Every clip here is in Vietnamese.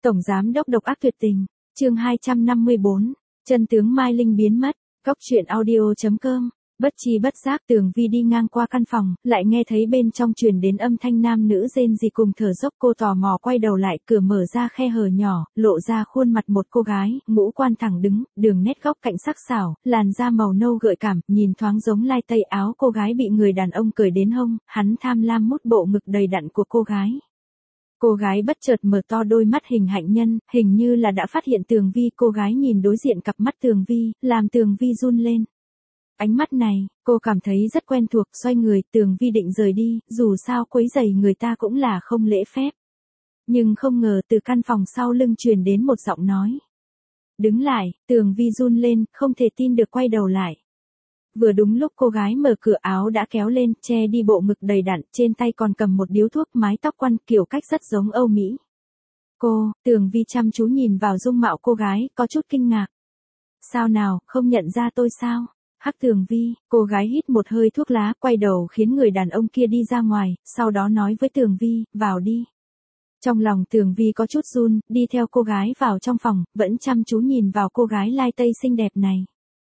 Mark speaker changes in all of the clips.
Speaker 1: Tổng giám đốc độc ác tuyệt tình, chương 254, chân tướng Mai Linh biến mất, góc truyện audio.com. Bất chi bất giác Tường Vi đi ngang qua căn phòng, lại nghe thấy bên trong truyền đến âm thanh nam nữ rên rỉ cùng thở dốc. Cô tò mò quay đầu lại, cửa mở ra khe hở nhỏ, lộ ra khuôn mặt một cô gái, ngũ quan thẳng đứng, đường nét góc cạnh sắc sảo, làn da màu nâu gợi cảm, nhìn thoáng giống lai tây. Áo cô gái bị người đàn ông cởi đến hông, hắn tham lam mút bộ ngực đầy đặn của cô gái. Cô gái bất chợt mở to đôi mắt hình hạnh nhân, hình như là đã phát hiện Tường Vi. Cô gái nhìn đối diện cặp mắt Tường Vi, làm Tường Vi run lên. Ánh mắt này, cô cảm thấy rất quen thuộc. Xoay người, Tường Vi định rời đi, dù sao quấy rầy người ta cũng là không lễ phép. Nhưng không ngờ từ căn phòng sau lưng truyền đến một giọng nói. Đứng lại, Tường Vi run lên, không thể tin được quay đầu lại. Vừa đúng lúc cô gái mở cửa, áo đã kéo lên, che đi bộ ngực đầy đặn, trên tay còn cầm một điếu thuốc, mái tóc quăn, kiểu cách rất giống Âu Mỹ. Tường Vi chăm chú nhìn vào dung mạo cô gái, có chút kinh ngạc. Sao nào, không nhận ra tôi sao? Hắc Tường Vi, cô gái hít một hơi thuốc lá, quay đầu khiến người đàn ông kia đi ra ngoài, sau đó nói với Tường Vi, vào đi. Trong lòng Tường Vi có chút run, đi theo cô gái vào trong phòng, vẫn chăm chú nhìn vào cô gái lai tây xinh đẹp này.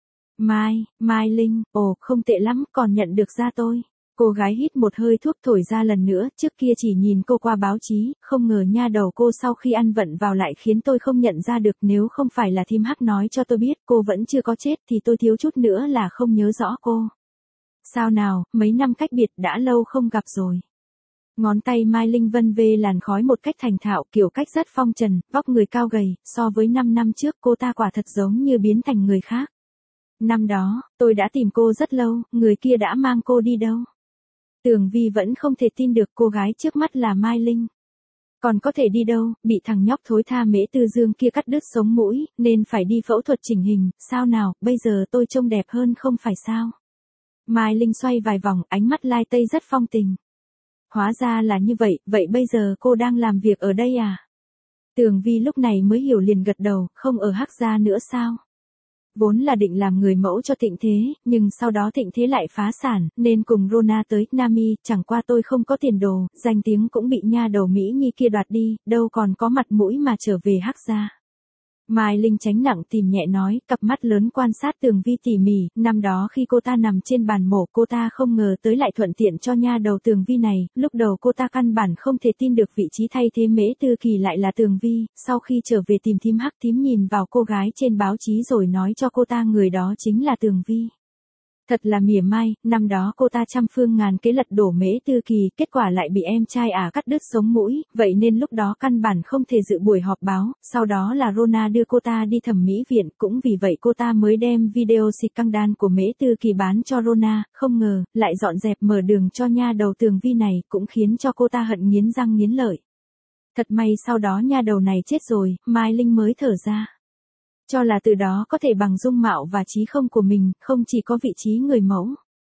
Speaker 1: Mai Linh, ồ, không tệ lắm, còn nhận được ra tôi. Cô gái hít một hơi thuốc thổi ra lần nữa, trước kia chỉ nhìn cô qua báo chí, không ngờ nha đầu cô sau khi ăn vận vào lại khiến tôi không nhận ra được. Nếu không phải là Thím Hắc nói cho tôi biết cô vẫn chưa có chết thì tôi thiếu chút nữa là không nhớ rõ cô. Sao nào, mấy năm cách biệt đã lâu không gặp rồi. Ngón tay Mai Linh vân vê làn khói một cách thành thạo, kiểu cách rất phong trần, vóc người cao gầy, so với 5 năm trước cô ta quả thật giống như biến thành người khác. Năm đó, tôi đã tìm cô rất lâu, người kia đã mang cô đi đâu? Tường Vi vẫn không thể tin được cô gái trước mắt là Mai Linh. Còn có thể đi đâu, bị thằng nhóc thối tha Mễ Tư Dương kia cắt đứt sống mũi, nên phải đi phẫu thuật chỉnh hình. Sao nào, bây giờ tôi trông đẹp hơn không phải sao? Mai Linh xoay vài vòng, ánh mắt lai tây rất phong tình. Hóa ra là như vậy, vậy bây giờ cô đang làm việc ở đây à? Tường Vi lúc này mới hiểu, liền gật đầu, không ở Hắc gia nữa sao? Vốn là định làm người mẫu cho Thịnh Thế, nhưng sau đó Thịnh Thế lại phá sản, nên cùng Rona tới Nami. Chẳng qua tôi không có tiền đồ, danh tiếng cũng bị nha đầu Mỹ Nhi kia đoạt đi, đâu còn có mặt mũi mà trở về Hắc gia. Mai Linh tránh nặng tìm nhẹ nói, cặp mắt lớn quan sát Tường Vi tỉ mỉ. Năm đó khi cô ta nằm trên bàn mổ, cô ta không ngờ tới lại thuận tiện cho nha đầu Tường Vi này. Lúc đầu cô ta căn bản không thể tin được vị trí thay thế Mễ Tư Kỳ lại là Tường Vi. Sau khi trở về tìm Thím Hắc, thím nhìn vào cô gái trên báo chí rồi nói cho cô ta người đó chính là Tường Vi. Thật là mỉa mai, năm đó cô ta trăm phương ngàn kế lật đổ Mễ Tư Kỳ, kết quả lại bị em trai cắt đứt sống mũi, vậy nên lúc đó căn bản không thể dự buổi họp báo. Sau đó là Rona đưa cô ta đi thẩm mỹ viện, cũng vì vậy cô ta mới đem video xịt căng đan của Mễ Tư Kỳ bán cho Rona, không ngờ lại dọn dẹp mở đường cho nha đầu Tường Vi này, cũng khiến cho cô ta hận nghiến răng nghiến lợi. Thật may sau đó nha đầu này chết rồi, Mai Linh mới thở ra. Cho là từ đó có thể bằng dung mạo và trí không của mình, không chỉ có vị trí người mẫu.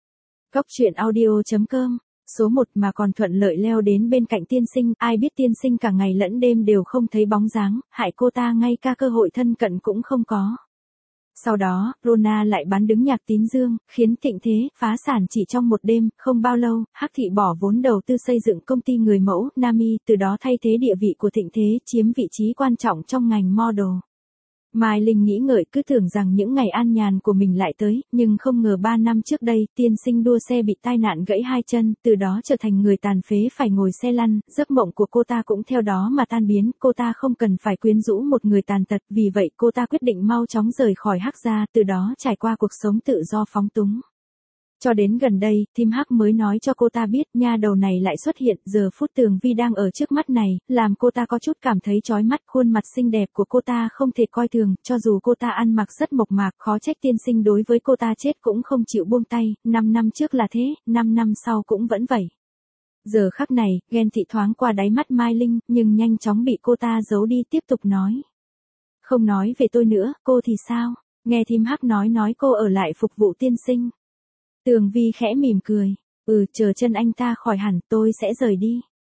Speaker 1: Góc truyện audio.com, số 1 mà còn thuận lợi leo đến bên cạnh tiên sinh, ai biết tiên sinh cả ngày lẫn đêm đều không thấy bóng dáng, hại cô ta ngay cả cơ hội thân cận cũng không có. Sau đó, Rona lại bán đứng Nhạc Tín Dương, khiến Thịnh Thế phá sản chỉ trong một đêm. Không bao lâu, Hắc thị bỏ vốn đầu tư xây dựng công ty người mẫu Nami, từ đó thay thế địa vị của Thịnh Thế, chiếm vị trí quan trọng trong ngành model. Mai Linh nghĩ ngợi, cứ tưởng rằng những ngày an nhàn của mình lại tới, nhưng không ngờ 3 năm trước đây, tiên sinh đua xe bị tai nạn gãy 2 chân, từ đó trở thành người tàn phế phải ngồi xe lăn, giấc mộng của cô ta cũng theo đó mà tan biến. Cô ta không cần phải quyến rũ một người tàn tật, vì vậy cô ta quyết định mau chóng rời khỏi Hắc gia, từ đó trải qua cuộc sống tự do phóng túng. Cho đến gần đây, Thím Hắc mới nói cho cô ta biết nha đầu này lại xuất hiện. Giờ phút Tường Vi đang ở trước mắt này, làm cô ta có chút cảm thấy chói mắt. Khuôn mặt xinh đẹp của cô ta không thể coi thường, cho dù cô ta ăn mặc rất mộc mạc, khó trách tiên sinh đối với cô ta chết cũng không chịu buông tay. 5 năm trước là thế, 5 năm sau cũng vẫn vậy. Giờ khắc này, ghen tị thoáng qua đáy mắt Mai Linh, nhưng nhanh chóng bị cô ta giấu đi, tiếp tục nói. Không nói về tôi nữa, cô thì sao? Nghe Thím Hắc nói cô ở lại phục vụ tiên sinh. Tường Vi khẽ mỉm cười. Chờ chân anh ta khỏi hẳn, tôi sẽ rời đi.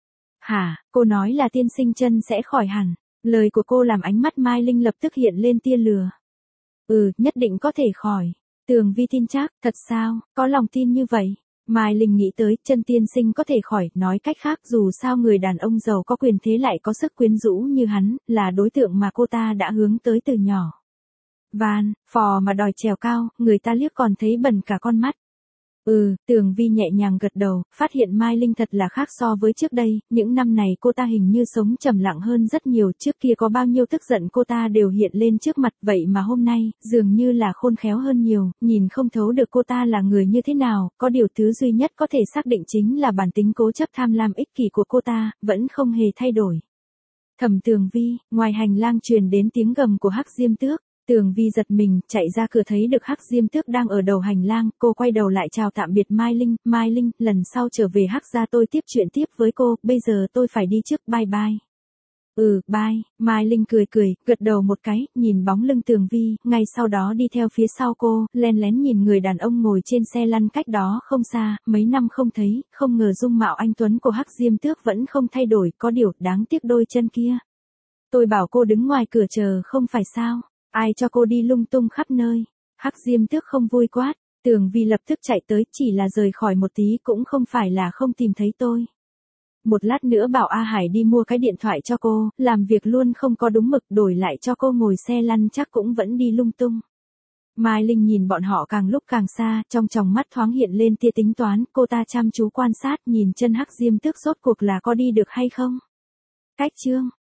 Speaker 1: Hả, cô nói là tiên sinh chân sẽ khỏi hẳn. Lời của cô làm ánh mắt Mai Linh lập tức hiện lên tia lửa. Nhất định có thể khỏi. Tường Vi tin chắc, thật sao, có lòng tin như vậy. Mai Linh nghĩ tới, chân tiên sinh có thể khỏi, nói cách khác dù sao người đàn ông giàu có quyền thế lại có sức quyến rũ như hắn, là đối tượng mà cô ta đã hướng tới từ nhỏ. Van, phò mà đòi trèo cao, người ta liếc còn thấy bẩn cả con mắt. Tường Vi nhẹ nhàng gật đầu, phát hiện Mai Linh thật là khác so với trước đây, những năm này cô ta hình như sống trầm lặng hơn rất nhiều, trước kia có bao nhiêu tức giận cô ta đều hiện lên trước mặt, vậy mà hôm nay, dường như là khôn khéo hơn nhiều, nhìn không thấu được cô ta là người như thế nào, có điều thứ duy nhất có thể xác định chính là bản tính cố chấp tham lam ích kỷ của cô ta, vẫn không hề thay đổi. Thẩm Tường Vi, ngoài hành lang truyền đến tiếng gầm của Hắc Diêm Tước. Tường Vi giật mình, chạy ra cửa thấy được Hắc Diêm Tước đang ở đầu hành lang, cô quay đầu lại chào tạm biệt Mai Linh, lần sau trở về Hắc gia tôi tiếp chuyện tiếp với cô, bây giờ tôi phải đi trước, bye bye. Bye, Mai Linh cười, gật đầu một cái, nhìn bóng lưng Tường Vi, ngay sau đó đi theo phía sau cô, len lén nhìn người đàn ông ngồi trên xe lăn cách đó không xa, mấy năm không thấy, không ngờ dung mạo anh tuấn của Hắc Diêm Tước vẫn không thay đổi, có điều đáng tiếc đôi chân kia. Tôi bảo cô đứng ngoài cửa chờ không phải sao? Ai cho cô đi lung tung khắp nơi? Hắc Diêm Tước không vui quát. Tường Vi lập tức chạy tới, chỉ là rời khỏi một tí cũng không phải là không tìm thấy tôi. Một lát nữa bảo A Hải đi mua cái điện thoại cho cô, làm việc luôn không có đúng mực, đổi lại cho cô ngồi xe lăn chắc cũng vẫn đi lung tung. Mai Linh nhìn bọn họ càng lúc càng xa, trong tròng mắt thoáng hiện lên tia tính toán, cô ta chăm chú quan sát nhìn chân Hắc Diêm Tước rốt cuộc là có đi được hay không. Cách chương